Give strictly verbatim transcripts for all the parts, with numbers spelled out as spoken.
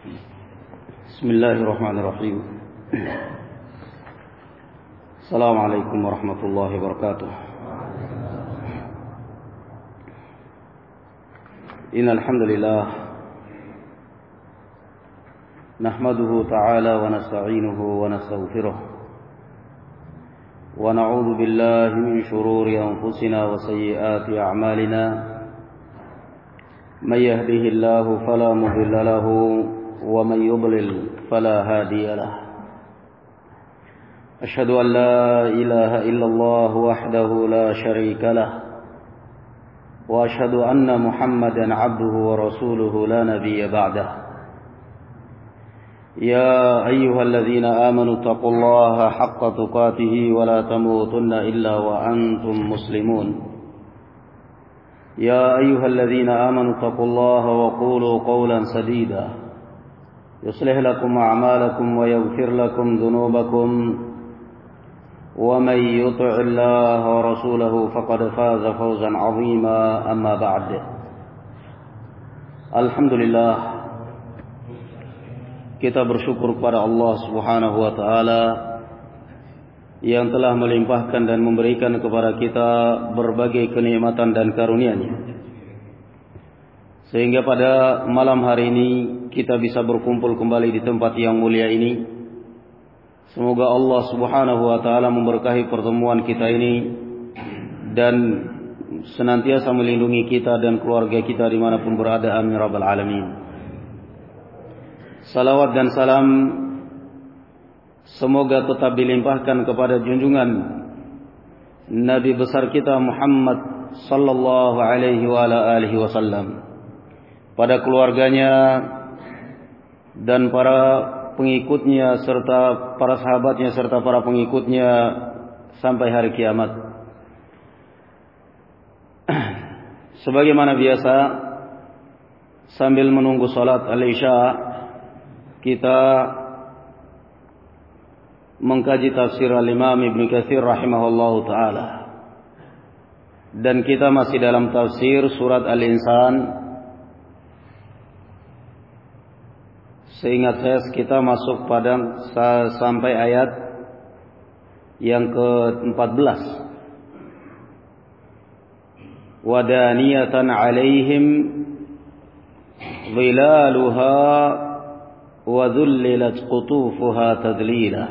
Bismillahirrahmanirrahim. Assalamualaikum warahmatullahi wabarakatuh. Innal hamdalillah nahmaduhu ta'ala wa nasta'inuhu wa nastaghfiruh wa na'udzu billahi min shururi anfusina wa sayyiati a'malina may yahdihillahu fala mudilla lahu wa may yudlil fala hadiya lahu. Asyhadu an la ilaha illallah wahdahu la syarika lahu wa asyhadu anna Muhammadan 'abduhu wa rasuluhu la nabiyya ba'dahu. Ya ayyuhalladzina amanu taqullaha haqqa tuqatih wa la tamutunna illa wa antum muslimun. Ya ayyuhalladzina amanu taqullaha wa qulu qawlan sadida yuslih lakum a'malakum wa yaghfir lakum dhunubakum wa may yuti'illaha wa rasulahu faqad faza fawzan 'azima. Amma ba'd. Alhamdulillah, kita bersyukur kepada Allah Subhanahu wa taala yang telah melimpahkan dan memberikan kepada kita berbagai kenikmatan dan karunia-Nya, sehingga pada malam hari ini kita bisa berkumpul kembali di tempat yang mulia ini. Semoga Allah Subhanahu wa taala memberkahi pertemuan kita ini dan senantiasa melindungi kita dan keluarga kita dimanapun berada. Amin rabbal alamin. Salawat dan salam semoga tetap dilimpahkan kepada junjungan Nabi besar kita Muhammad sallallahu alaihi wa ala alihi wasallam, pada keluarganya dan para pengikutnya serta para sahabatnya serta para pengikutnya sampai hari kiamat. Sebagaimana biasa, sambil menunggu salat al-Isya, kita mengkaji tafsir al-Imam Ibnu Katsir rahimahullahu taala, dan kita masih dalam tafsir surat Al-Insan. Seingat saya kita masuk pada sampai ayat yang ke empat belas. Wadaniyatan alaihim zilaluha wa dhullilat qutufuha tadlila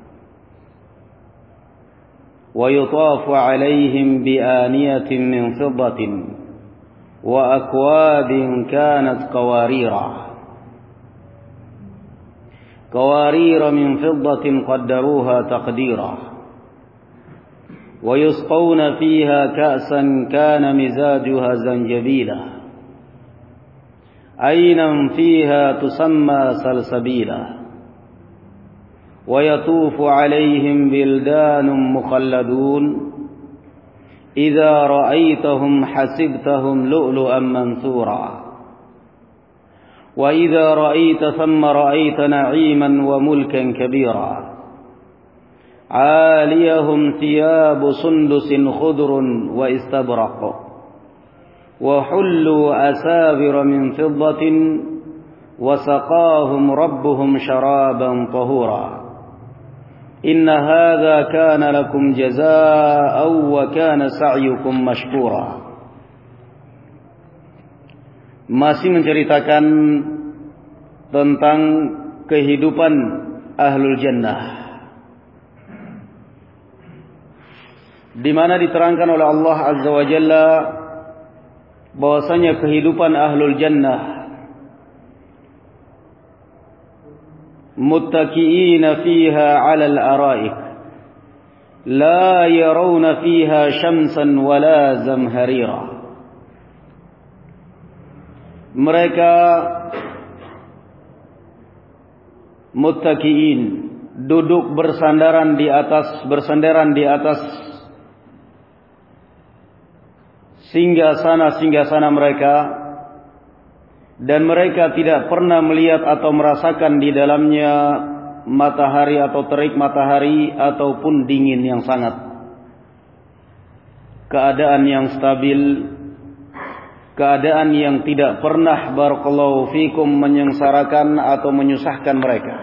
wa yutafu alaihim bi aniyatin min fiddatin wa akwabin kanat qawarira قوارير من فضة قدروها تقديرا ويسقون فيها كأسا كان مزاجها زنجبيلا عينا فيها تسمى سلسبيلا ويطوف عليهم بلدان مخلدون إذا رأيتهم حسبتهم لؤلؤا منثورا وإذا رأيت ثم رأيت نعيما وملكا كبيرا عاليهم ثياب سندس خضر واستبرق وحلوا أساور من فضة وسقاهم ربهم شرابا طهورا إن هذا كان لكم جزاء وكان سعيكم مشكورا. Masih menceritakan tentang kehidupan ahlul jannah, di mana diterangkan oleh Allah Azza wa Jalla bahwasanya kehidupan ahlul jannah muttaqiina fiha 'ala al-ara'ik la yarawna fiha syamsan wala zamharira. Mereka muttaqiin, duduk bersandaran di atas bersandaran di atas singgasana-singgasana mereka, dan mereka tidak pernah melihat atau merasakan di dalamnya matahari atau terik matahari ataupun dingin yang sangat. Keadaan yang stabil keadaan yang tidak pernah barakallahu fikum menyengsarakan atau menyusahkan mereka.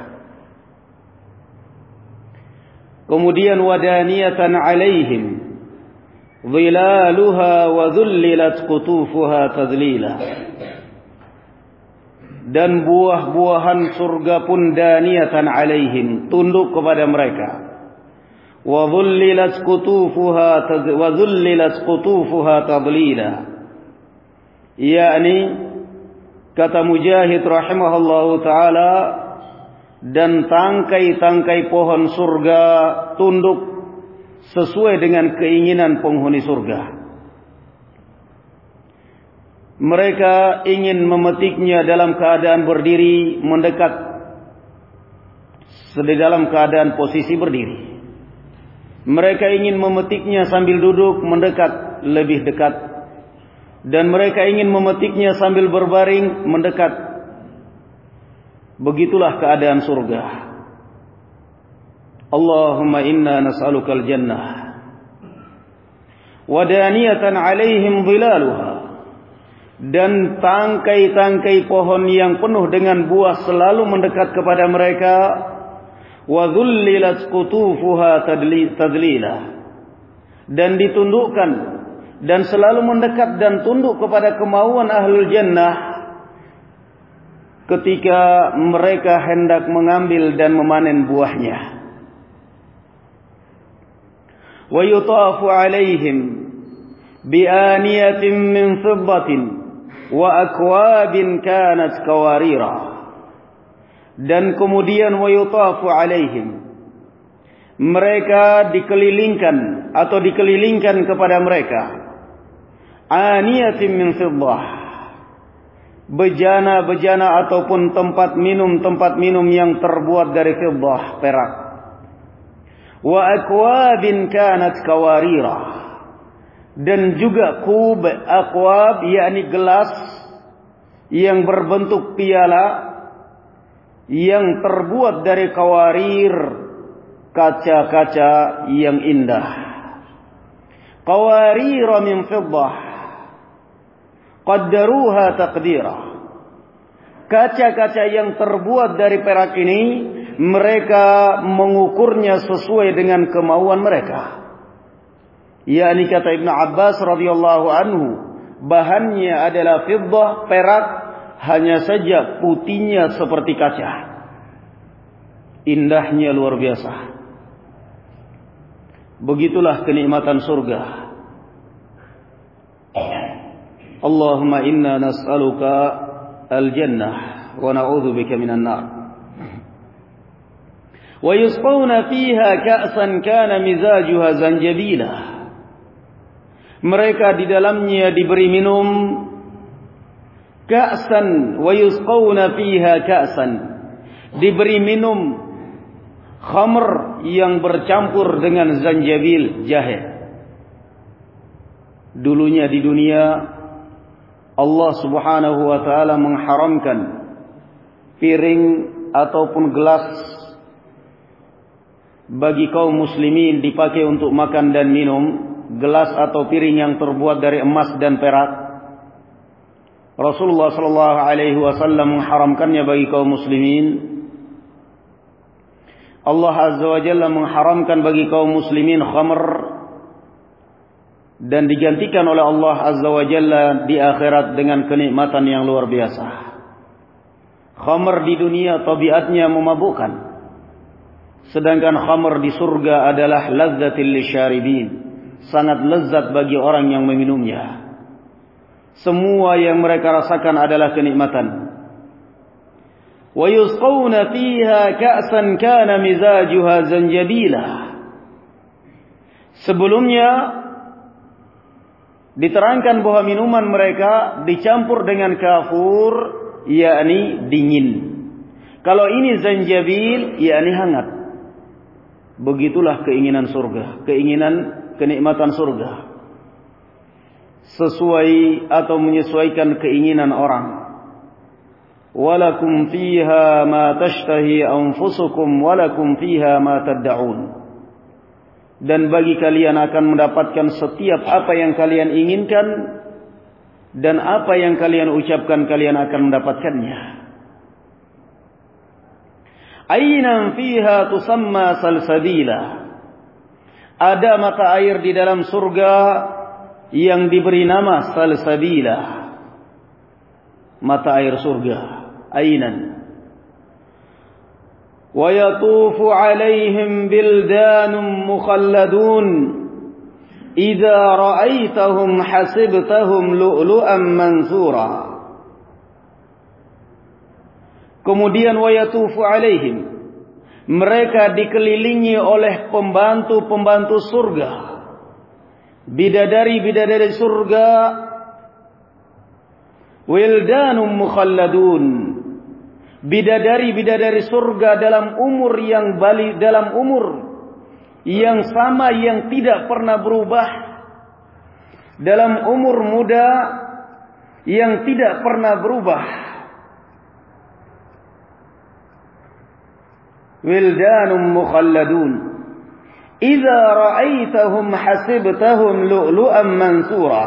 Kemudian wadaniyatan alaihim dhilaluha wa dhullilat qutufuha tadlila. Dan buah-buahan surga pun daniyatan alaihim, tunduk kepada mereka. Wa dhullilat qutufuha wa dhullilat qutufuha tadlila. Yakni kata Mujahid rahimahullahu taala, dan tangkai-tangkai pohon surga tunduk sesuai dengan keinginan penghuni surga. Mereka ingin memetiknya dalam keadaan berdiri, mendekat di dalam keadaan posisi berdiri. Mereka ingin memetiknya sambil duduk, mendekat, lebih dekat. Dan mereka ingin memetiknya sambil berbaring, mendekat. Begitulah keadaan surga. Allahumma inna nas'alukal jannah. Wadaniyatan alaihim dhilaluha. Dan tangkai-tangkai pohon yang penuh dengan buah selalu mendekat kepada mereka. Wa dhullilat qutufuha tadlila. Dan ditundukkan dan selalu mendekat dan tunduk kepada kemauan ahlul jannah ketika mereka hendak mengambil dan memanen buahnya. Wa yutafu alaihim bi aniyatin min fiddatin wa akwabin kanat kawarira. Dan kemudian wa yutafu alaihim, mereka dikelilingkan atau dikelilingkan kepada mereka aniyatin min fiddah, bejana-bejana ataupun tempat minum-tempat minum yang terbuat dari fiddah, perak. Wa akwabin kanat kawarira, dan juga kub, akwab yakni gelas yang berbentuk piala yang terbuat dari kawarir, kaca-kaca yang indah. Qawarira min fiddah qaddaruha taqdira. Kaca-kaca yang terbuat dari perak ini mereka mengukurnya sesuai dengan kemauan mereka. yakni kata Ibnu Abbas radhiyallahu anhu, bahannya adalah fiddah, perak, hanya saja putihnya seperti kaca. Indahnya luar biasa. Begitulah kenikmatan surga. Allahumma inna nas'aluka al-jannah wa na'udzubika minan nar. Wa yusqawna fiha ka'san kana mizajuha zanjabila. Mereka di dalamnya diberi minum ka'san, wa yusqawna fiha ka'san, diberi minum khamr yang bercampur dengan zanjabil, jahe. Dulunya di dunia Allah Subhanahu wa taala mengharamkan piring ataupun gelas bagi kaum muslimin dipakai untuk makan dan minum, gelas atau piring yang terbuat dari emas dan perak. Rasulullah sallallahu alaihi wasallam mengharamkannya bagi kaum muslimin. Allah Azza wa Jalla mengharamkan bagi kaum muslimin khamr, dan digantikan oleh Allah Azza wa Jalla di akhirat dengan kenikmatan yang luar biasa. Khamr di dunia tabiatnya memabukkan, sedangkan khamr di surga adalah lazzatil lisyaribin, sangat lezat bagi orang yang meminumnya. Semua yang mereka rasakan adalah kenikmatan. Wa yusqawna fiha ka'san kana mizajuha zanjabila. Sebelumnya diterangkan bahwa minuman mereka dicampur dengan kafur, yakni dingin. Kalau ini zanjabil, yakni hangat. Begitulah keinginan surga, keinginan kenikmatan surga. Sesuai atau menyesuaikan keinginan orang. Walakum fiha ma tashtahi anfusukum walakum fiha ma tad'un. Dan bagi kalian akan mendapatkan setiap apa yang kalian inginkan, dan apa yang kalian ucapkan kalian akan mendapatkannya. Ainan fiha tusamma salsabila. Ada mata air di dalam surga yang diberi nama salsabila. Mata air surga. Ainan. Wa yatufu alaihim bildanun mukhalladun. Idza ra'aitahum hasibtahum lu'lu'an mansura. Kemudian wa yatufu alaihim, mereka dikelilingi oleh pembantu-pembantu surga, bidadari-bidadari surga, wildanum mukhalladun, bidadari-bidadari surga dalam umur yang bali, dalam umur yang sama yang tidak pernah berubah, dalam umur muda yang tidak pernah berubah. Wildanum mukhalladun idza ra'aitahum hasibtahum lu'lu'an mansura.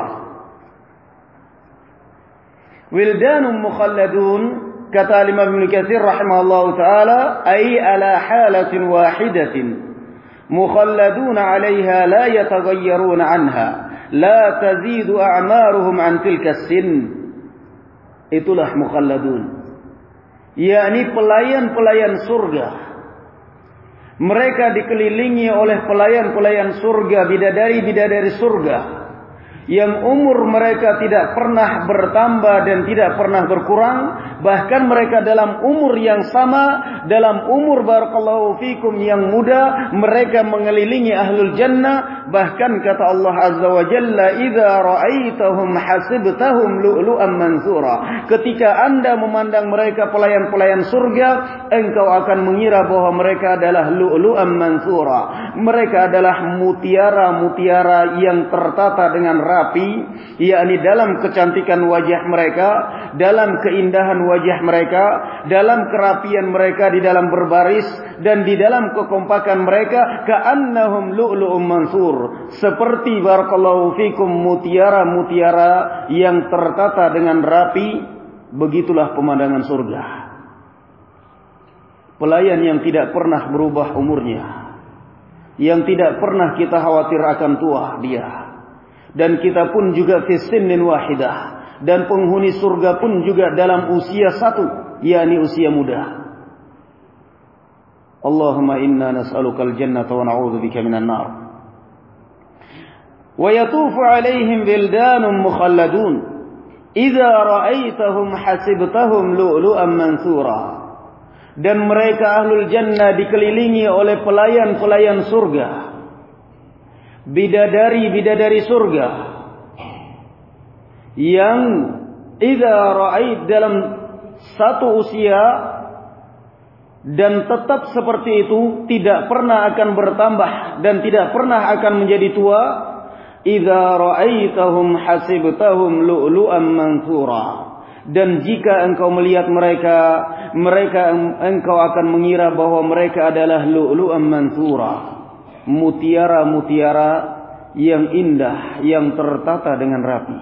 Wildanum mukhalladun, kata Imam Ibnu Katsir rahimahullahu taala, ay ala halatin wahidatin mukhalladun 'alayha la yataghayyaruna 'anha la tazidu a'maruhum 'an tilka as-sin. Itulah mukhalladun, yakni pelayan-pelayan surga. Mereka dikelilingi oleh pelayan-pelayan surga, bidadari-bidadari surga, yang umur mereka tidak pernah bertambah dan tidak pernah berkurang. Bahkan mereka dalam umur yang sama, dalam umur barakallahu fikum yang muda, mereka mengelilingi ahlul jannah. Bahkan kata Allah azza wa jalla, idza ra'aitahum hasibtahum lu'lu'an mansura. Ketika anda memandang mereka pelayan-pelayan surga, engkau akan mengira bahwa mereka adalah lu'lu'an mansura. Mereka adalah mutiara-mutiara yang tertata dengan rapi, yakni dalam kecantikan wajah mereka, dalam keindahan wajah mereka, dalam kerapian mereka di dalam berbaris, dan di dalam kekompakan mereka, ka'annahum lu'lu'um mansur, seperti barakallahu fikum mutiara-mutiara yang tertata dengan rapi. Begitulah pemandangan surga. Pelayan yang tidak pernah berubah umurnya, yang tidak pernah kita khawatir akan tua dia. Dan kita pun juga fi sinnin wahidah, dan penghuni surga pun juga dalam usia satu, yakni usia muda. Allahumma inna nas'alukal jannata wa na'udzubika minan nar. Wa yatufu 'alaihim wildanun mukhalladun idza ra'aitahum hasibtahum lu'lu'an mansura. Dan mereka ahlul jannah dikelilingi oleh pelayan-pelayan surga, bidadari-bidadari surga, yang idza ra'ait dalam satu usia dan tetap seperti itu, tidak pernah akan bertambah dan tidak pernah akan menjadi tua. Idza ra'aitahum hasibtahum lu'lu'an mansura. Dan jika engkau melihat mereka, mereka engkau akan mengira bahwa mereka adalah lu'lu'an mansura, mutiara-mutiara yang indah, yang tertata dengan rapi.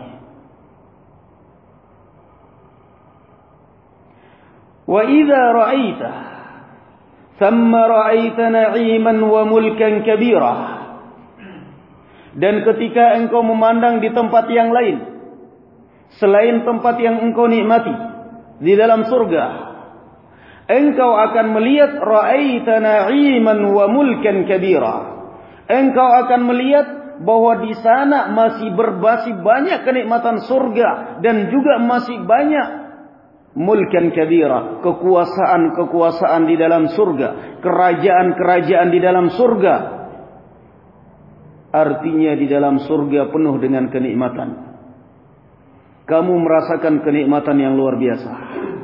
Wa idza ra'aita thamma ra'aita na'iman wa mulkan kabira. Dan ketika engkau memandang di tempat yang lain selain tempat yang engkau nikmati di dalam surga, engkau akan melihat ra'aita na'iman wa mulkan kabira. Engkau akan melihat bahwa di sana masih berbasi banyak kenikmatan surga, dan juga masih banyak mulkan kabira, kekuasaan-kekuasaan di dalam surga, kerajaan-kerajaan di dalam surga. Artinya di dalam surga penuh dengan kenikmatan. Kamu merasakan kenikmatan yang luar biasa.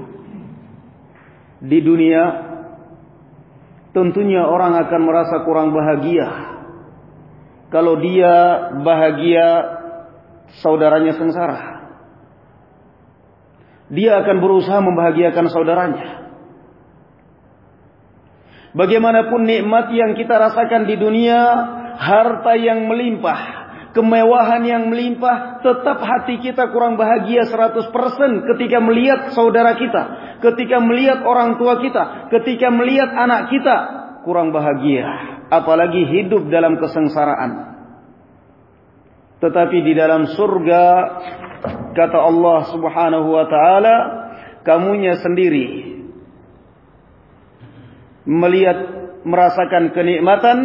Di dunia tentunya orang akan merasa kurang bahagia kalau dia bahagia saudaranya sengsara. Dia akan berusaha membahagiakan saudaranya. Bagaimanapun nikmat yang kita rasakan di dunia, harta yang melimpah, kemewahan yang melimpah, tetap hati kita kurang bahagia seratus persen ketika melihat saudara kita, ketika melihat orang tua kita, ketika melihat anak kita kurang bahagia, apalagi hidup dalam kesengsaraan. Tetapi di dalam surga, kata Allah Subhanahu wa taala, kamunya sendiri melihat, merasakan kenikmatan,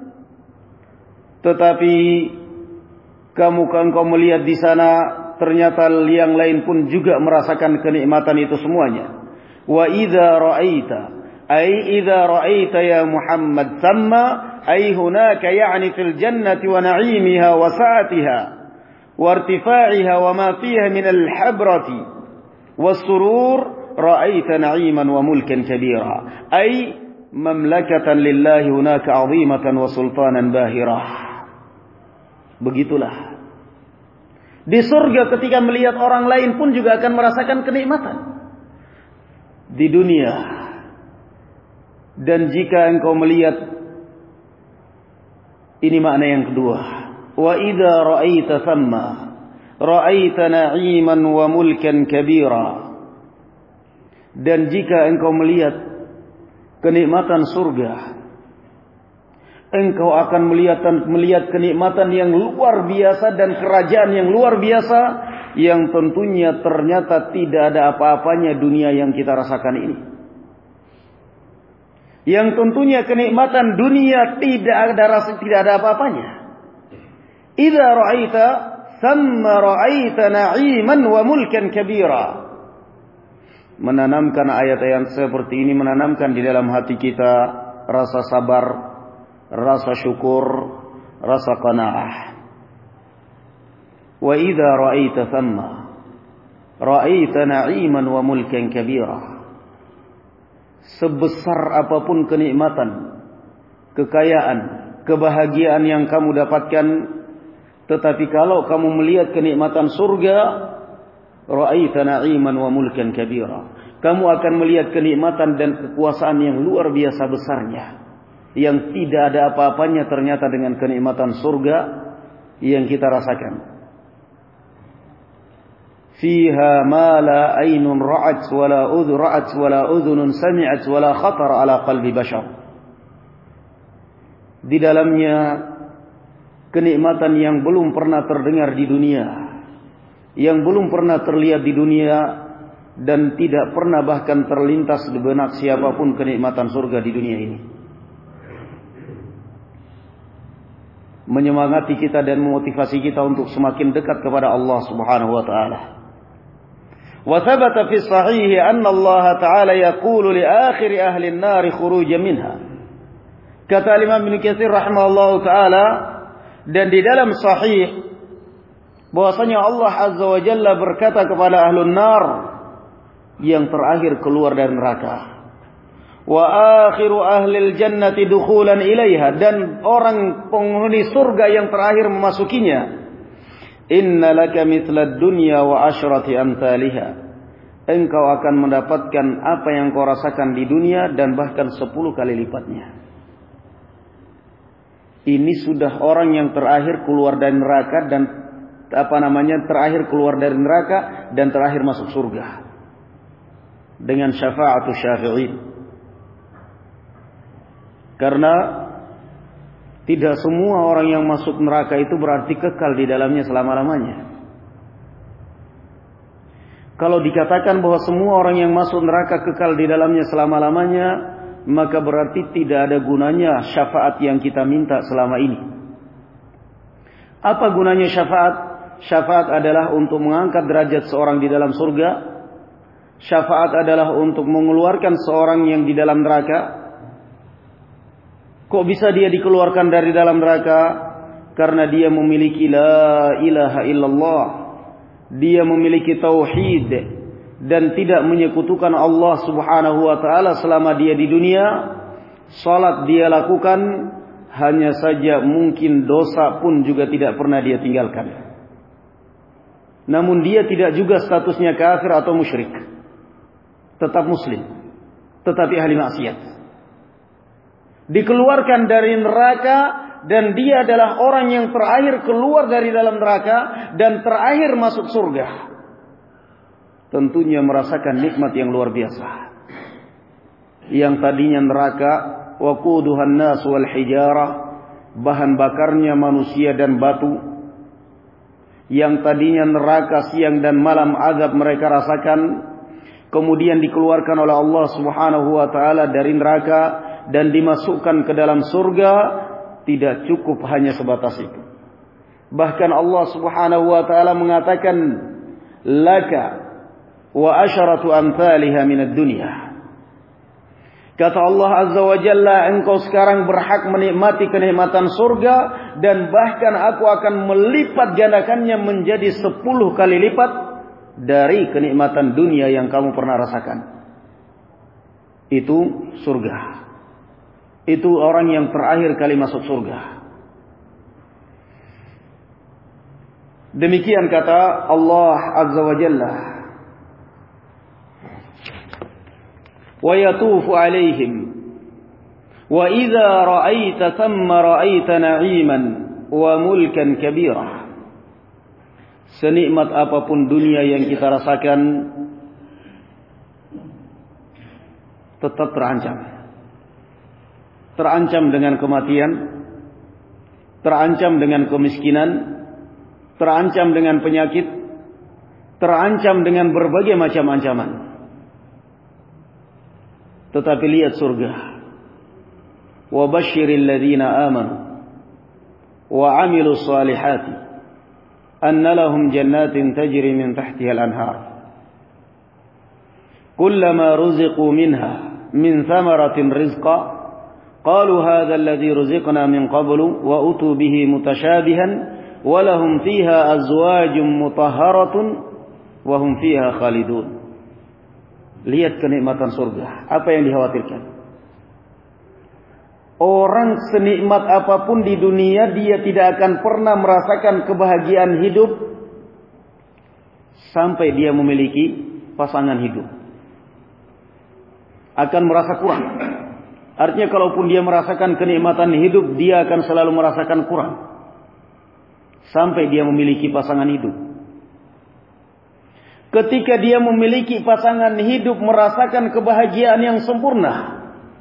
tetapi kamu kan kau melihat di sana ternyata yang lain pun juga merasakan kenikmatan itu semuanya. Wa idza ra'aita, ay idza ra'aita ya Muhammad, thamma ay hunaka, yani fil jannati wa na'imiha wa sa'atiha wa irtifa'iha wa ma fiha min al-habrati was-surur, ra'aita na'iman wa mulkan kabira, ay mamlakatan lillahi hunaka 'azimatan wa sultanan bahirah. Begitulah. Di surga ketika melihat orang lain pun juga akan merasakan kenikmatan di dunia. Dan jika engkau melihat, ini makna yang kedua, wa idza ra'aita thamma ra'aita na'iman wa mulkan kabira. Dan jika engkau melihat kenikmatan surga, engkau akan melihat melihat kenikmatan yang luar biasa dan kerajaan yang luar biasa, yang tentunya ternyata tidak ada apa-apanya dunia yang kita rasakan ini. Yang tentunya kenikmatan dunia tidak ada rasa, tidak ada apa-apanya. Idza ra'aita thamma ra'aita na'iman wa mulkan kabira. Menanamkan ayat-ayat seperti ini, menanamkan di dalam hati kita rasa sabar, rasa syukur, rasa qanaah. Wa idza ra'aita thamma ra'aita na'iman wa mulkan kabira. Sebesar apapun kenikmatan, kekayaan, kebahagiaan yang kamu dapatkan, tetapi kalau kamu melihat kenikmatan surga, ra'aita na'iman wa mulkan kabira, kamu akan melihat kenikmatan dan kekuasaan yang luar biasa besarnya, yang tidak ada apa-apanya ternyata dengan kenikmatan surga yang kita rasakan. Fiha ma la aynun ra'at wa la udhun ra'at wa la udhunun sami'at wa la khatar ala qalbi bashar. Di dalamnya kenikmatan yang belum pernah terdengar di dunia, yang belum pernah terlihat di dunia, dan tidak pernah bahkan terlintas di benak siapapun kenikmatan surga di dunia ini. Menyemangati kita dan memotivasi kita untuk semakin dekat kepada Allah Subhanahu wa taala. Wa thabata fi sahih anna Allah taala yaqulu li akhir ahli an-nar khurujan minha. Kata Imam Ibnu Katsir rahimahullahu taala, dan di dalam sahih bahwasanya Allah azza wa jalla berkata kepada ahlun nar yang terakhir keluar dari neraka, wa akhiru ahlil jannati dukhulan ilaiha, dan orang penghuni surga yang terakhir memasukinya, inna laka mithla dunya wa asyrati amthaliha, engkau akan mendapatkan apa yang kau rasakan di dunia dan bahkan sepuluh kali lipatnya. Ini sudah orang yang terakhir keluar dari neraka, dan apa namanya terakhir keluar dari neraka dan terakhir masuk surga dengan syafa'atu syafi'in. Karena tidak semua orang yang masuk neraka itu berarti kekal di dalamnya selama-lamanya. Kalau dikatakan bahwa semua orang yang masuk neraka kekal di dalamnya selama-lamanya, maka berarti tidak ada gunanya syafaat yang kita minta selama ini. Apa gunanya syafaat? Syafaat adalah untuk mengangkat derajat seorang di dalam surga. Syafaat adalah untuk mengeluarkan seorang yang di dalam neraka. Kok bisa dia dikeluarkan dari dalam neraka? Karena dia memiliki la ilaha illallah, dia memiliki tauhid dan tidak menyekutukan Allah Subhanahu wa taala selama dia di dunia. Salat dia lakukan, hanya saja mungkin dosa pun juga tidak pernah dia tinggalkan. Namun dia tidak juga statusnya kafir atau musyrik, tetap muslim, tetapi ahli maksiat. dikeluarkan dari neraka, dan dia adalah orang yang terakhir keluar dari dalam neraka dan terakhir masuk surga. Tentunya merasakan nikmat yang luar biasa. Yang tadinya neraka, waquduhan nas wal hijarah, bahan bakarnya manusia dan batu. Yang tadinya neraka siang dan malam azab mereka rasakan, kemudian dikeluarkan oleh Allah Subhanahu wa taala dari neraka dan dimasukkan ke dalam surga. Tidak cukup hanya sebatas itu. Bahkan Allah Subhanahu wa taala mengatakan, laka wa asharatu amthaliha minad dunya. Kata Allah Azza wa Jalla, engkau sekarang berhak menikmati kenikmatan surga, dan bahkan aku akan melipat gandakannya menjadi sepuluh kali lipat dari kenikmatan dunia yang kamu pernah rasakan. Itu surga. Itu orang yang terakhir kali masuk surga. Demikian kata Allah Azza wa Jalla. Wa yatufu alaihim wa idza ra'aita thamma ra'aita na'iman wa mulkan kabira. Senikmat apapun dunia yang kita rasakan, tetap terancam. Terancam dengan kematian, terancam dengan kemiskinan, terancam dengan penyakit, terancam dengan berbagai macam ancaman. Tetapi lihat surga. Wa basyiril ladzina amanu wa 'amilus salihati anna lahum jannatin tajri min tahtiha al-anhar. Kullama ruziqu minha min thamaratin rizqa قالوا هذا الذي رزقنا من قبل وأتوا به متشابها ولهم فيها أزواج مطهرة وهم فيها خالدون. Lihat kenikmatan surga. Apa yang dikhawatirkan? Orang senikmat apapun di dunia, dia tidak akan pernah merasakan kebahagiaan hidup sampai dia memiliki pasangan hidup. Akan merasa kurang. Artinya kalaupun dia merasakan kenikmatan hidup, dia akan selalu merasakan kurang sampai dia memiliki pasangan hidup. Ketika dia memiliki pasangan hidup, merasakan kebahagiaan yang sempurna.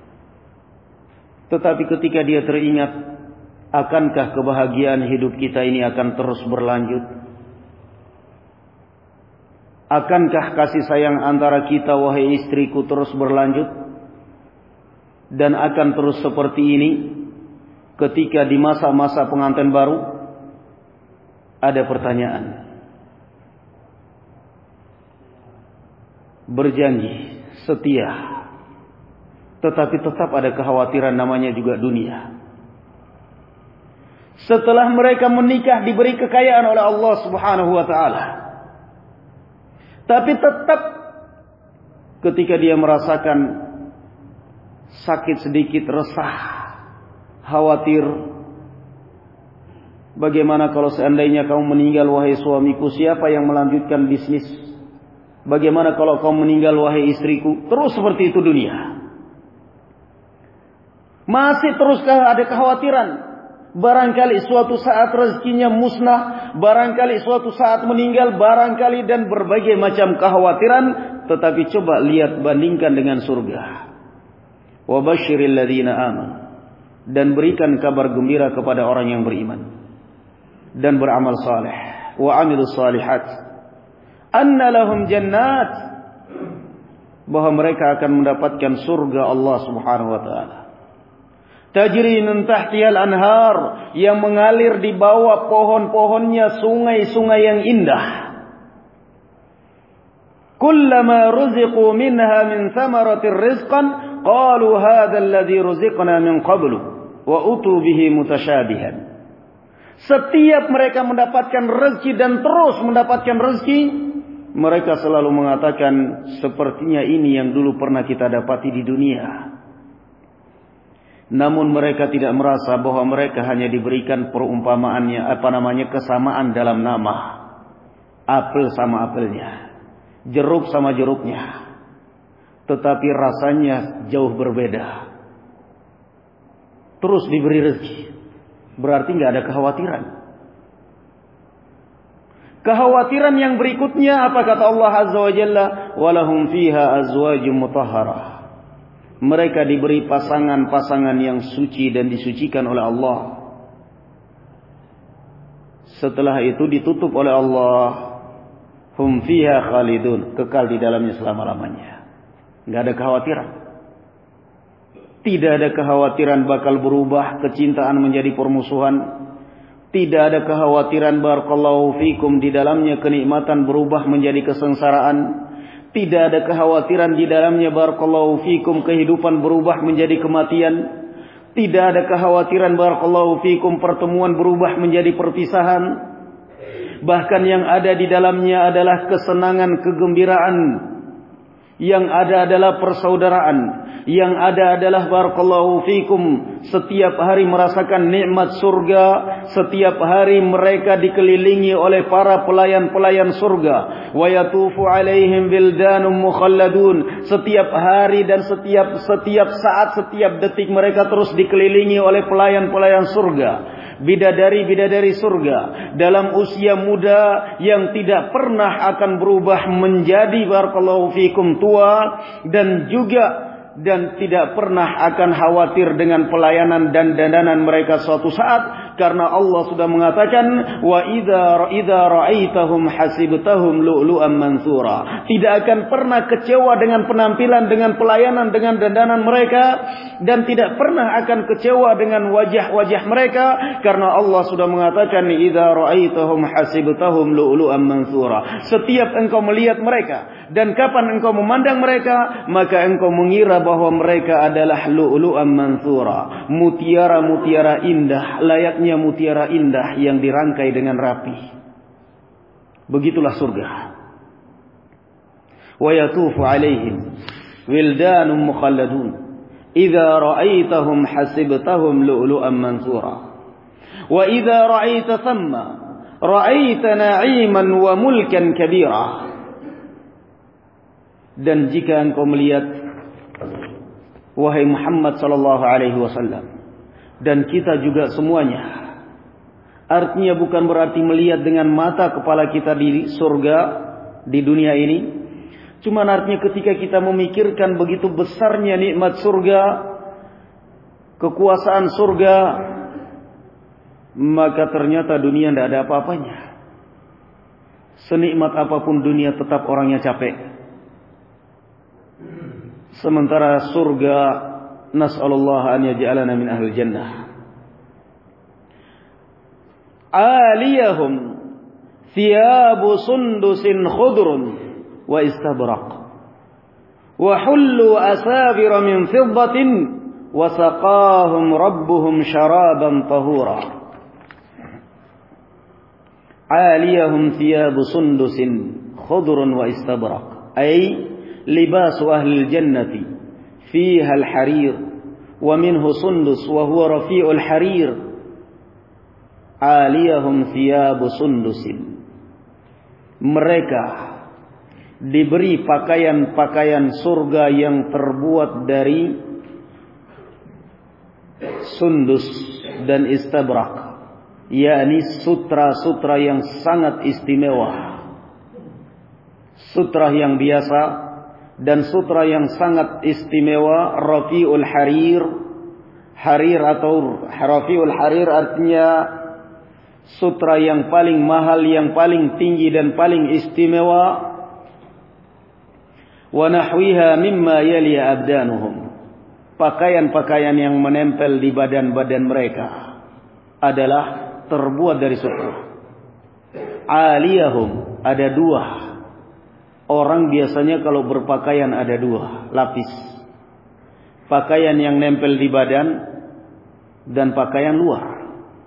Tetapi ketika dia teringat, akankah kebahagiaan hidup kita ini akan terus berlanjut? Akankah kasih sayang antara kita, wahai istriku, terus berlanjut? Dan akan terus seperti ini ketika di masa-masa pengantin baru? Ada pertanyaan. Berjanji setia, tetapi tetap ada kekhawatiran, namanya juga dunia. Setelah mereka menikah diberi kekayaan oleh Allah Subhanahu wa taala, tapi tetap ketika dia merasakan sakit sedikit, resah, khawatir. Bagaimana kalau seandainya kamu meninggal, wahai suamiku, siapa yang melanjutkan bisnis? Bagaimana kalau kamu meninggal, wahai istriku? Terus seperti itu dunia. Masih teruskah ada kekhawatiran? Barangkali suatu saat rezekinya musnah, barangkali suatu saat meninggal, barangkali, dan berbagai macam kekhawatiran. Tetapi coba lihat, bandingkan dengan surga. Wa basyiril ladzina amanu, dan berikan kabar gembira kepada orang yang beriman dan beramal saleh, wa 'amilus salihat, anna lahum jannat, bahwa mereka akan mendapatkan surga Allah Subhanahu wa taala. Tajri min tahtihal anhar, yang mengalir di bawah pohon-pohonnya sungai-sungai yang indah. Kullama ruziqu minha min thamaratir rizqan qalu hadha alladhi ruziqna min qablu wa utu bihi mutasyabihan. Setiap mereka mendapatkan rezeki dan terus mendapatkan rezeki, mereka selalu mengatakan, sepertinya ini yang dulu pernah kita dapati di dunia. Namun mereka tidak merasa bahwa mereka hanya diberikan perumpamaannya, apa namanya, kesamaan dalam nama. Apel sama apelnya, jeruk sama jeruknya, tetapi rasanya jauh berbeda. terus diberi rezeki. Berarti nggak ada kekhawatiran. Kekhawatiran yang berikutnya apa kata Allah Azza wa Jalla? Walahum fiha azwajum mutahharah. Mereka diberi pasangan-pasangan yang suci dan disucikan oleh Allah. Setelah itu ditutup oleh Allah. Hum fiha khalidun. Kekal di dalamnya selama-lamanya. Nggak ada kekhawatiran. Tidak ada kekhawatiran bakal berubah kecintaan menjadi permusuhan. Tidak ada kekhawatiran barakallahu fikum di dalamnya kenikmatan berubah menjadi kesengsaraan. Tidak ada kekhawatiran di dalamnya barakallahu fikum kehidupan berubah menjadi kematian. Tidak ada kekhawatiran barakallahu fikum pertemuan berubah menjadi perpisahan. Bahkan yang ada di dalamnya adalah kesenangan, kegembiraan. Yang ada adalah persaudaraan. Yang ada adalah barakallahu fikum setiap hari merasakan nikmat surga. Setiap hari mereka dikelilingi oleh para pelayan-pelayan surga. Wa yatufu alaihim bildanum mukhalladun. Setiap hari dan setiap setiap saat, setiap detik mereka terus dikelilingi oleh pelayan-pelayan surga. Bidadari-bidadari surga dalam usia muda yang tidak pernah akan berubah menjadi barakallahu fikum tua, dan juga dan tidak pernah akan khawatir dengan pelayanan dan dandanan mereka suatu saat, karena Allah sudah mengatakan wa idza idza ra'aitahum hasibtahum lu'lu'an mansura. Tidak akan pernah kecewa dengan penampilan, dengan pelayanan, dengan dandanan mereka, dan tidak pernah akan kecewa dengan wajah-wajah mereka, karena Allah sudah mengatakan idza ra'aitahum hasibtahum lu'lu'an mansura. Setiap engkau melihat mereka dan kapan engkau memandang mereka, maka engkau mengira bahwa mereka adalah lu'lu'an mansura, mutiara-mutiara indah, layaknya mutiara indah yang dirangkai dengan rapi. Begitulah surga. Wa yatufu alaihim wildanun mukhalladun idza ra'aitahum hasibtahum lu'lu'an mansura wa idza ra'aita thamma ra'aita na'iman wa mulkan kabira. Dan jika engkau melihat, wahai Muhammad sallallahu alaihi wasallam, dan kita juga semuanya, artinya bukan berarti melihat dengan mata kepala kita di surga, di dunia ini. Cuma artinya ketika kita memikirkan begitu besarnya nikmat surga, kekuasaan surga, maka ternyata dunia tidak ada apa-apanya. Senikmat apapun dunia tetap orangnya capek. Sementara surga, nas'alullah an yaj'alana min ahli jannah. Aliyahum thiyabu sundusin khudrun wa istabraq. Wa hullu asabira min fiddatin wa saqahum rabbuhum syaraban tahura. Aliyahum thiyabu sundusin khudrun wa istabraq. Ay libasu ahli jannati fiha al-harir wa minhu sundus wa huwa rafi'ul harir. Aliyahum thiyabu sundusin. Mereka diberi pakaian-pakaian surga yang terbuat dari sundus dan istabrak, yakni sutra-sutra yang sangat istimewa. Sutra yang biasa dan sutra yang sangat istimewa, rafi'ul harir. Harir atau rafi'ul harir artinya sutra yang paling mahal, yang paling tinggi dan paling istimewa. Wa nahwiha mimma yali abdanuhum. Pakaian-pakaian yang menempel di badan-badan mereka adalah terbuat dari sutra. Aliyahum, ada dua. Orang biasanya kalau berpakaian ada dua lapis. Pakaian yang nempel di badan dan pakaian luar.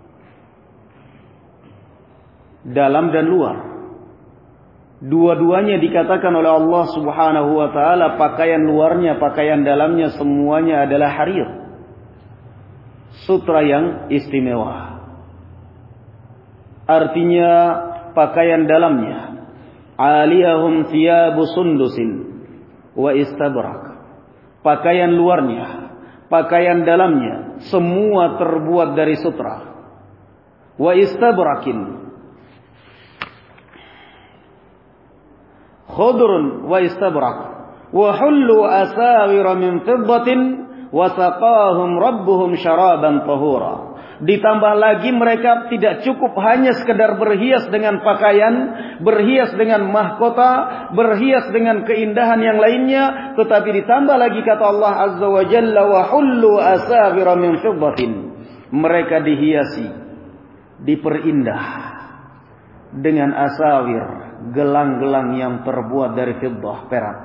Dalam dan luar. Dua-duanya dikatakan oleh Allah Subhanahu wa taala, pakaian luarnya, pakaian dalamnya semuanya adalah harir. Sutra yang istimewa. Artinya pakaian dalamnya aliyahum thiyabu sundusin wa istabrak. Pakaian luarnya, pakaian dalamnya semua terbuat dari sutra. Wa istabrakin, khudrun wa istabrak, wa hullu asawira min fiddatin wa saqahum rabbuhum syaraban tahura. Ditambah lagi mereka tidak cukup hanya sekedar berhias dengan pakaian, berhias dengan mahkota, berhias dengan keindahan yang lainnya, tetapi ditambah lagi kata Allah Azza wa Jalla, wa hullu asawira min fiddatin. Mereka dihiasi, diperindah dengan asawir, gelang-gelang yang terbuat dari fiddah, perak.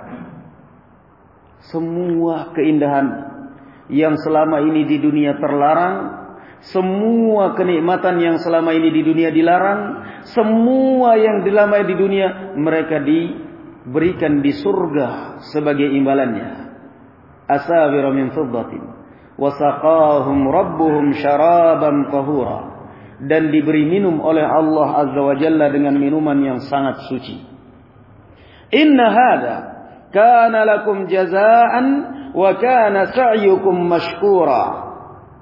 Semua keindahan yang selama ini di dunia terlarang, semua kenikmatan yang selama ini di dunia dilarang, semua yang dilama di dunia mereka diberikan di surga sebagai imbalannya. Asawir min fiddatin wa saqahum rabbuhum syaraban tahura, dan diberi minum oleh Allah Azza wa Jalla dengan minuman yang sangat suci. Inna hadza kana lakum jazaa'an wa kana sa'yukum mashkura.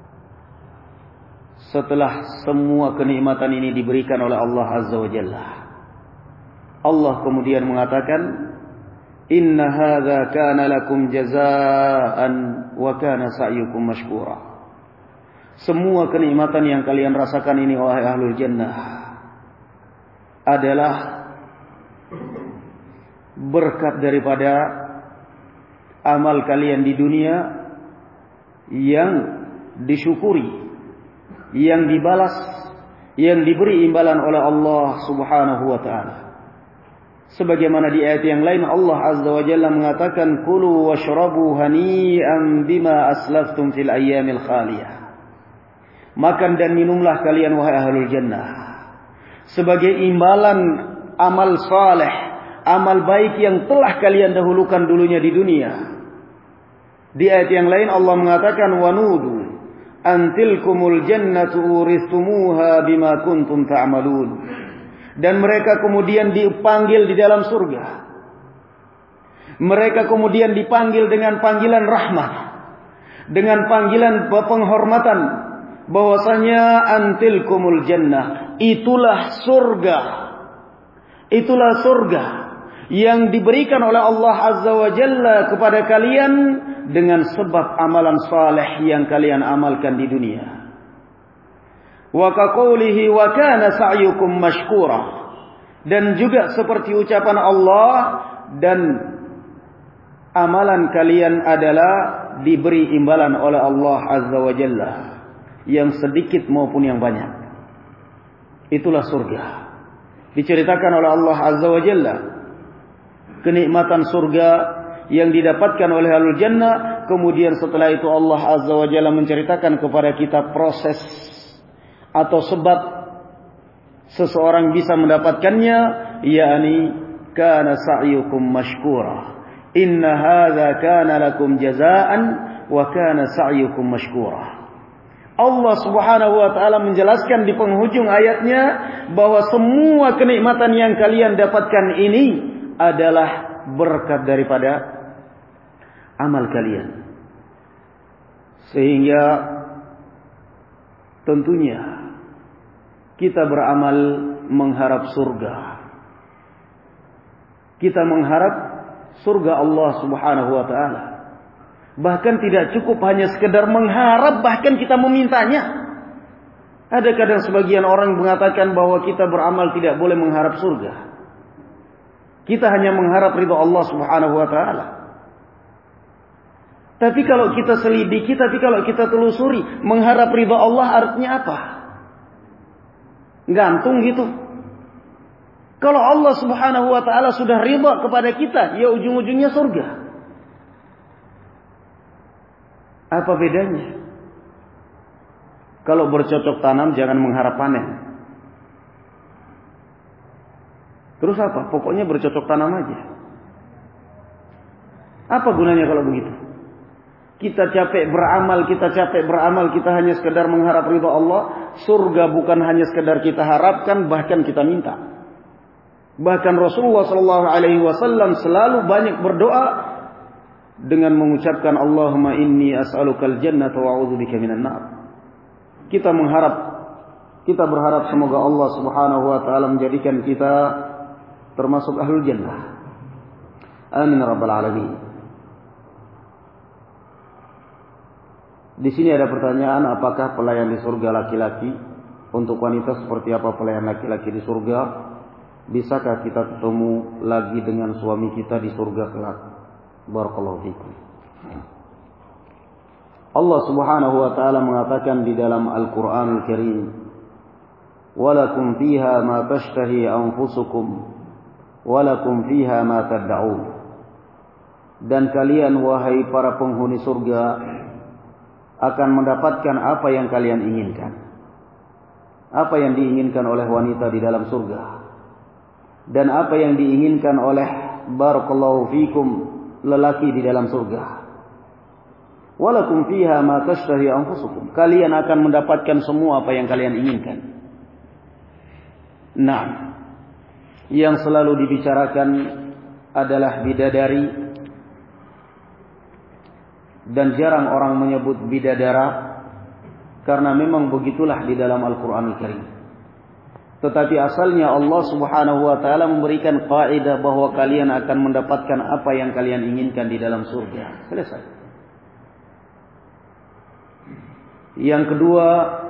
Setelah semua kenikmatan ini diberikan oleh Allah Azza wa Jalla, Allah kemudian mengatakan, inna hadza kana lakum jazaa'an wa kana sa'yukum mashkura. Semua kenikmatan yang kalian rasakan ini wahai ahlul jannah adalah berkat daripada amal kalian di dunia yang disyukuri, yang dibalas, yang diberi imbalan oleh Allah Subhanahu wa ta'ala. Sebagaimana di ayat yang lain Allah Azza wa Jalla mengatakan, kulu washrabu hani'an bima aslaftum fil ayyamil khaliyah. Makan dan minumlah kalian wahai ahlul jannah sebagai imbalan amal saleh, amal baik yang telah kalian dahulukan dulunya di dunia. Di ayat yang lain Allah mengatakan, wanudu antilkumul jannatu uristumuha bima kuntum ta'malun. Dan mereka kemudian dipanggil di dalam surga. Mereka kemudian dipanggil dengan panggilan rahmat, dengan panggilan penghormatan, bahwasanya antilkumul jannah, itulah surga. Itulah surga yang diberikan oleh Allah Azza wa Jalla kepada kalian dengan sebab amalan saleh yang kalian amalkan di dunia. Wa kaqoulihi wa kana sa'yukum mashkura. Dan juga seperti ucapan Allah, dan amalan kalian adalah diberi imbalan oleh Allah Azza wa Jalla, yang sedikit maupun yang banyak. Itulah surga. Diceritakan oleh Allah Azza wa Jalla kenikmatan surga yang didapatkan oleh ahlul jannah. Kemudian setelah itu Allah Azza wa Jalla menceritakan kepada kita proses atau sebab seseorang bisa mendapatkannya, yakni kana sa'yukum mashkura. Inna hadza kana lakum jazaa'an wa kana sa'yukum mashkura. Allah Subhanahu wa ta'ala menjelaskan di penghujung ayatnya bahwa semua kenikmatan yang kalian dapatkan ini adalah berkat daripada amal kalian. Sehingga tentunya kita beramal mengharap surga. Kita mengharap surga Allah Subhanahu wa ta'ala. Bahkan tidak cukup hanya sekedar mengharap, bahkan kita memintanya. Ada kadang sebagian orang mengatakan bahwa kita beramal tidak boleh mengharap surga. Kita hanya mengharap ridha Allah Subhanahu wa ta'ala. Tapi kalau kita selidiki, tapi kalau kita telusuri, mengharap ridha Allah artinya apa? Gantung gitu. Kalau Allah Subhanahu wa ta'ala sudah ridha kepada kita, ya ujung-ujungnya surga. Apa bedanya? Kalau bercocok tanam jangan mengharap panen. Terus apa? Pokoknya bercocok tanam aja. Apa gunanya kalau begitu? Kita capek beramal, kita capek beramal, kita hanya sekedar mengharap ridha Allah. Surga bukan hanya sekedar kita harapkan, bahkan kita minta. Bahkan Rasulullah sallallahu alaihi wasallam selalu banyak berdoa dengan mengucapkan Allahumma inni as'alukal jannata wa a'udzubika minan nar. Kita mengharap, kita berharap semoga Allah Subhanahu wa taala menjadikan kita termasuk ahlul jannah. Amin rabbal alamin. Di sini ada pertanyaan, apakah pelayan di surga laki-laki? Untuk wanita seperti apa pelayan laki-laki di surga? Bisakah kita ketemu lagi dengan suami kita di surga kelak? Barakallahu fikum. Allah Subhanahu wa taala mengatakan di dalam Al-Qur'anul Karim, "Walakum fiha ma tashtahi anfusukum, walakum fiha ma tad'un." Dan kalian wahai para penghuni surga akan mendapatkan apa yang kalian inginkan. Apa yang diinginkan oleh wanita di dalam surga. Dan apa yang diinginkan oleh barakallahu fikum lelaki di dalam surga. Walakum fiha ma tashtahi anfusukum. Kalian akan mendapatkan semua apa yang kalian inginkan. Nah, yang selalu dibicarakan adalah bidadari. Dan jarang orang menyebut bidadara karena memang begitulah di dalam Al-Qur'an Al-Karim. Tetapi asalnya Allah Subhanahu wa taala memberikan kaidah bahwa kalian akan mendapatkan apa yang kalian inginkan di dalam surga. Selesai. Yang kedua,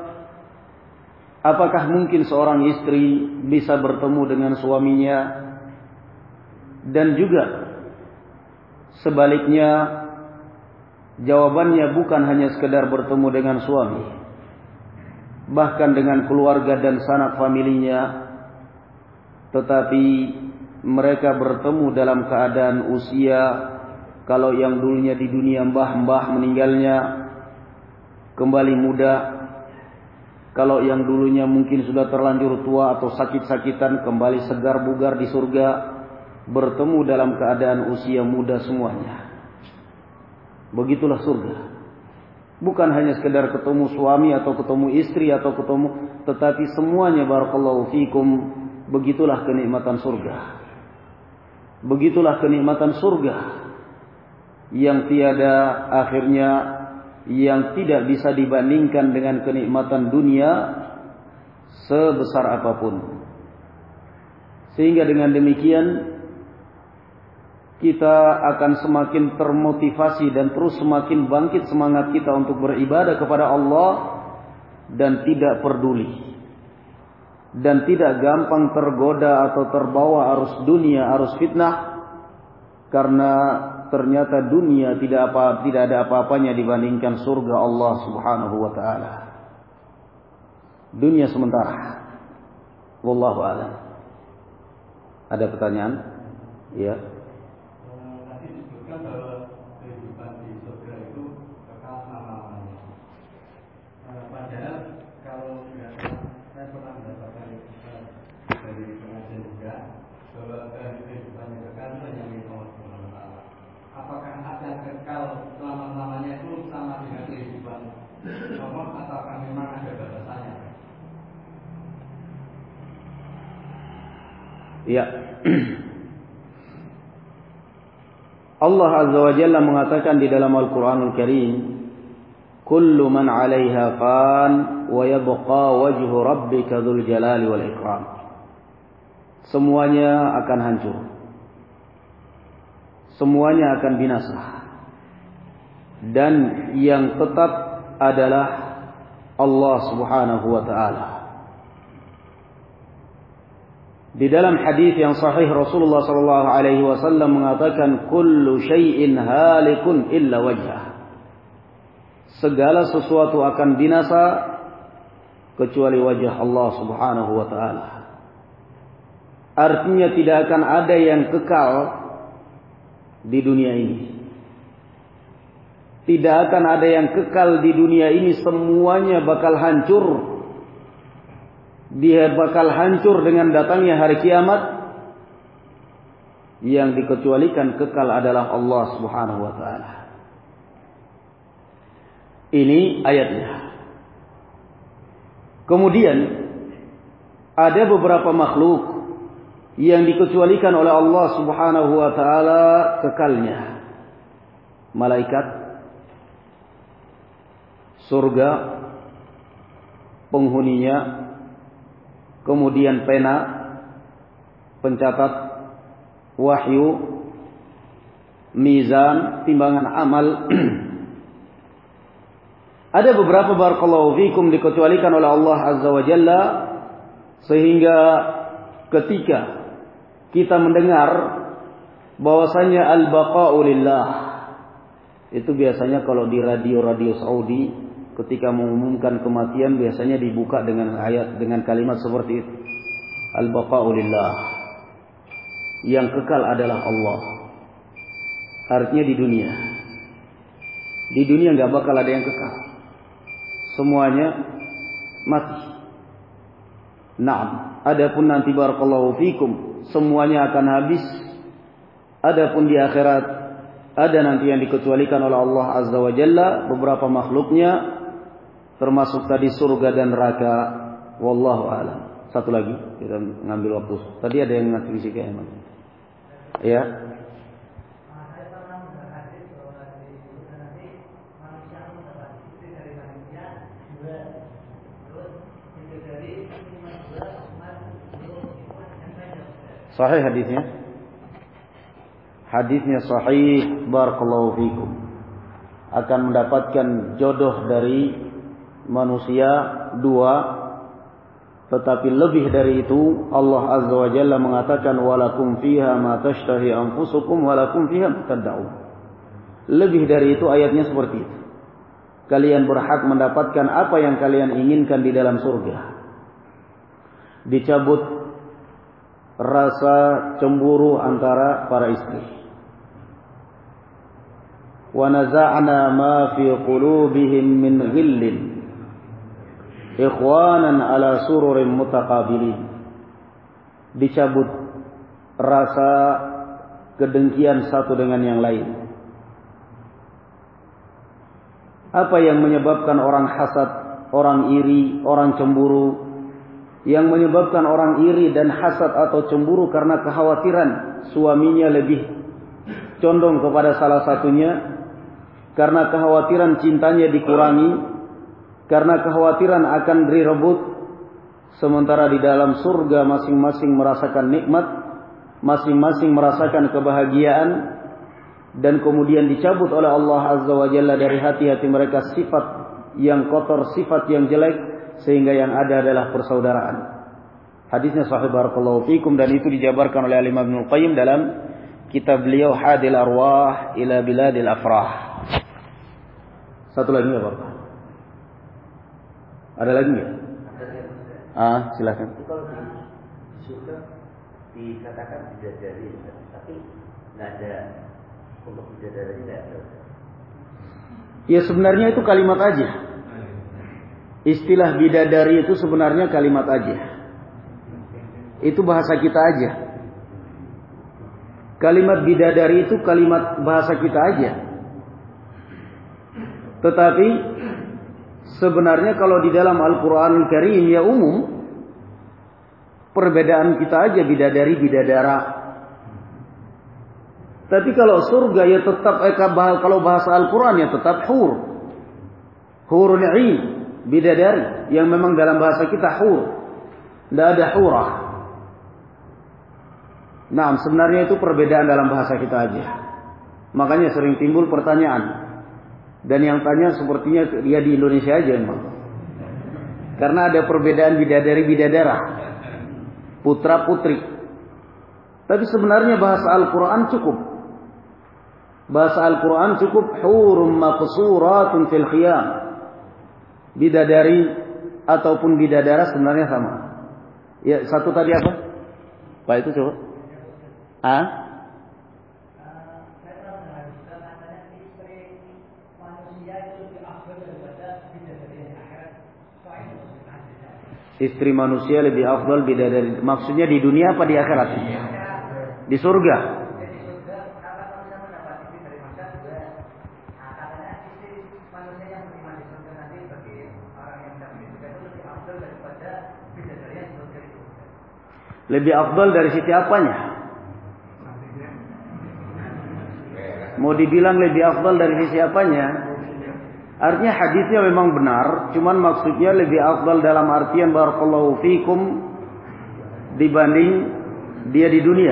apakah mungkin seorang istri bisa bertemu dengan suaminya? Dan juga sebaliknya, jawabannya bukan hanya sekedar bertemu dengan suami, bahkan dengan keluarga dan sanak familinya, tetapi mereka bertemu dalam keadaan usia, kalau yang dulunya di dunia mbah-mbah meninggalnya kembali muda, kalau yang dulunya mungkin sudah terlanjur tua atau sakit-sakitan kembali segar bugar di surga, bertemu dalam keadaan usia muda semuanya. Begitulah surga. Bukan hanya sekedar ketemu suami atau ketemu istri atau ketemu, tetapi semuanya barakallahu fikum, begitulah kenikmatan surga. Begitulah kenikmatan surga yang tiada akhirnya, yang tidak bisa dibandingkan dengan kenikmatan dunia sebesar apapun. Sehingga dengan demikian kita akan semakin termotivasi dan terus semakin bangkit semangat kita untuk beribadah kepada Allah dan tidak peduli dan tidak gampang tergoda atau terbawa arus dunia, arus fitnah, karena ternyata dunia tidak apa tidak ada apa-apanya dibandingkan surga Allah Subhanahu wa taala. Dunia sementara. Wallahu a'lam. Ada pertanyaan? Ya. Bahwa kehidupan di surga itu kekal selama-lamanya. Padahal kalau tidak, saya pernah mendapatkan dari pengajian juga bahwa kehidupan yang kekal itu hanya milik Allah Subhanahu wa taala. Apakah ada kekal selama-lamanya itu sama dengan kehidupan Allah ataukah memang ada batasannya? Ya. Allah Azza wa Jalla mengatakan di dalam Al-Qur'anul Karim, "Kullu man 'alaiha fan wa yabqa wajhu rabbika dzul jalali wal ikram." Semuanya akan hancur. Semuanya akan binasa. Dan yang tetap adalah Allah Subhanahu wa taala. Di dalam hadis yang sahih Rasulullah sallallahu alaihi wasallam mengatakan kullu syai'in halikun illa wajhah. Segala sesuatu akan binasa kecuali wajah Allah Subhanahu wa taala. Artinya tidak akan ada yang kekal di dunia ini. Tidak akan ada yang kekal di dunia ini, semuanya bakal hancur. Dia bakal hancur dengan datangnya hari kiamat. Yang dikecualikan kekal adalah Allah Subhanahu wa taala. Ini ayatnya. Kemudian ada beberapa makhluk yang dikecualikan oleh Allah Subhanahu wa taala kekalnya. malaikat, surga, penghuninya, kemudian pena, pencatat, wahyu, mizan, timbangan amal. Ada beberapa barakallahu fikum dikecualikan oleh Allah Azza wa Jalla, sehingga ketika kita mendengar bahwasanya al-baqa'u lillah, itu biasanya kalau di radio-radio Saudi ketika mengumumkan kematian biasanya dibuka dengan ayat dengan kalimat seperti itu. Al-baqa'u lillah. Yang kekal adalah Allah. Artinya di dunia. Di dunia enggak bakal ada yang kekal. Semuanya mati. Naam. Adapun nanti barakallahu fikum semuanya akan habis. Adapun di akhirat ada nanti yang dikecualikan oleh Allah Azza wa Jalla, beberapa makhluknya termasuk tadi surga dan neraka. Wallahu a'lam. Satu lagi kita ngambil waktu. Tadi ada yang ngasih isi kayak mana? Ya. Sahih hadisnya. Hadisnya sahih, barakallahu fikum. Akan mendapatkan jodoh dari manusia dua, tetapi lebih dari itu Allah Azza wa Jalla mengatakan walakum fiha ma tashtahi anfusukum walakum fiha ma tad'un. Lebih dari itu ayatnya seperti itu. Kalian berhak mendapatkan apa yang kalian inginkan di dalam surga. Dicabut rasa cemburu antara para istri. Wa naza'na ma fi qulubihim min ghillin ikhwanan ala sururin mutaqabilin. Dicabut rasa kedengkian satu dengan yang lain. Apa yang menyebabkan orang hasad, orang iri, orang cemburu? Yang menyebabkan orang iri dan hasad atau cemburu karena kekhawatiran suaminya lebih condong kepada salah satunya, karena kekhawatiran cintanya dikurangi, karena kekhawatiran akan direbut, sementara di dalam surga masing-masing merasakan nikmat, masing-masing merasakan kebahagiaan, dan kemudian dicabut oleh Allah Azza wa Jalla dari hati-hati mereka sifat yang kotor, sifat yang jelek, sehingga yang ada adalah persaudaraan. Hadisnya sahih barakallahu fikum, dan itu dijabarkan oleh Imam Ibnu Qayyim dalam kitab beliau Hadil Arwah ila Biladil Afrah. Satu lagi enggak Bapak? Ada lagi enggak? Ah, silakan. Kalau di surga dikatakan bidadari, tapi enggak ada untuk bidadari enggak ada. Ya sebenarnya itu kalimat aja. Istilah bidadari itu sebenarnya kalimat aja. Itu bahasa kita aja. Kalimat bidadari itu kalimat bahasa kita aja. Tetapi sebenarnya kalau di dalam Al-Quranul Karim ya umum. Perbedaan kita aja bidadari, bidadara. Tapi kalau surga ya tetap, eh, kalau bahasa Al-Quran ya tetap hur. Hurun 'ain. Bidadari yang memang dalam bahasa kita hur, tidak ada hurah. Nah, sebenarnya itu perbedaan dalam bahasa kita aja. Makanya sering timbul pertanyaan. Dan yang tanya sepertinya dia di Indonesia aja memang. Karena ada perbedaan bidadari bidadara, putra putri. Tapi sebenarnya bahasa Al-Quran cukup. Bahasa Al-Quran cukup hurum maqsuratun fil khiyam. Bidadari ataupun bidadara sebenarnya sama. Ya, satu tadi apa? Pak itu coba. Ah? Istri manusia lebih afdal bidadari. Maksudnya di dunia apa di akhirat? Di surga. Lebih afdal dari sisi apanya? Mau dibilang lebih afdal dari sisi apanya? Artinya hadisnya memang benar, cuman maksudnya lebih afdal dalam artian barakallahu fikum dibanding dia di dunia.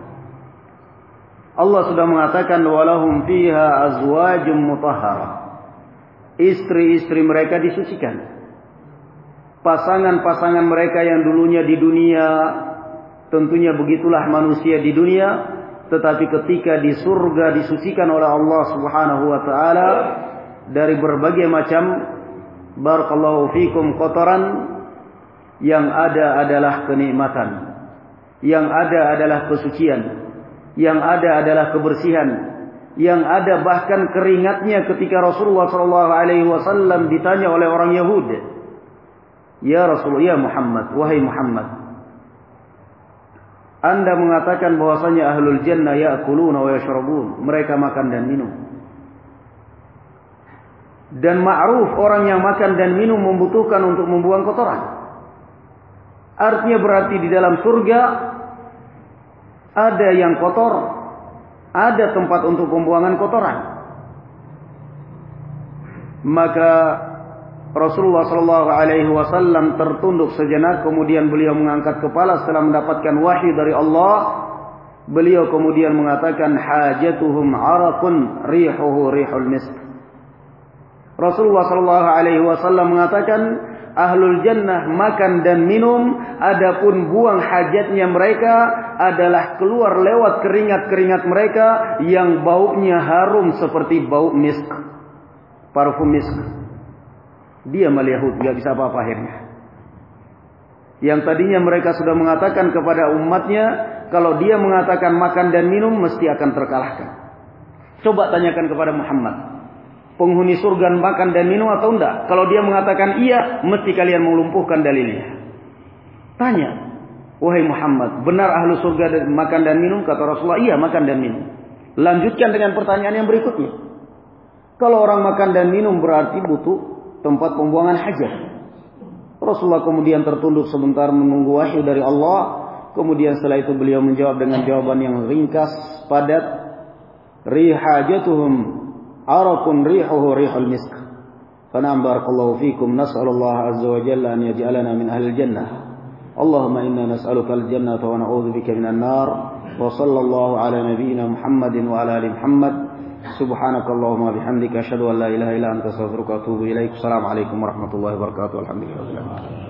Allah sudah mengatakan walahum fiha azwajum mutahharah. Istri-istri mereka disucikan. Pasangan-pasangan mereka yang dulunya di dunia, tentunya begitulah manusia di dunia, tetapi ketika di surga disucikan oleh Allah Subhanahu wa taala dari berbagai macam barakallahu fikum kotoran, yang ada adalah kenikmatan, yang ada adalah kesucian, yang ada adalah kebersihan, yang ada bahkan keringatnya ketika Rasulullah sallallahu alaihi wasallam ditanya oleh orang Yahudi, "Ya Rasulullah, ya Muhammad, wahai Muhammad, Anda mengatakan bahwasanya ahlul jannah ya'kuluna wa yashrabun, mereka makan dan minum. Dan ma'ruf orang yang makan dan minum membutuhkan untuk membuang kotoran." Artinya berarti di dalam surga ada yang kotor, ada tempat untuk pembuangan kotoran. Maka Rasulullah sallallahu alaihi wasallam tertunduk sejenak, kemudian beliau mengangkat kepala setelah mendapatkan wahyu dari Allah. Beliau kemudian mengatakan hajatuhum araqun rihuhu rihul misk. Rasulullah sallallahu alaihi wasallam mengatakan ahlul jannah makan dan minum, adapun buang hajatnya mereka adalah keluar lewat keringat-keringat mereka yang baunya harum seperti bau misk, parfum misk. Dia Yahud, gak bisa apa-apa akhirnya. Yang tadinya mereka sudah mengatakan kepada umatnya, kalau dia mengatakan makan dan minum mesti akan terkalahkan. Coba tanyakan kepada Muhammad, penghuni surga makan dan minum atau enggak? Kalau dia mengatakan iya, mesti kalian melumpuhkan dalilnya. Tanya, wahai Muhammad, benar ahlu surga makan dan minum? Kata Rasulullah, iya makan dan minum. Lanjutkan dengan pertanyaan yang berikutnya. Kalau orang makan dan minum berarti butuh tempat pembuangan hajat. Rasulullah kemudian tertunduk sebentar menunggu wahyu dari Allah. Kemudian setelah itu beliau menjawab dengan jawaban yang ringkas, padat. Rihajatuhum arakun rihuhu rihul misk. Fana'am barakallahu fikum, nas'alullah azza wa jalla an yaj'alana min ahli jannah. Allahumma inna nas'aluka al-jannah wa na'udzu bika minan nar. Wa sallallahu ala nabiyyina Muhammadin wa ala ali Muhammad. Subhanakallahumma bihamdika asyhadu an la ilaha illa anta astaghfiruka wa atubu ilaik. Assalamualaikum warahmatullahi wabarakatuh. Alhamdulillah.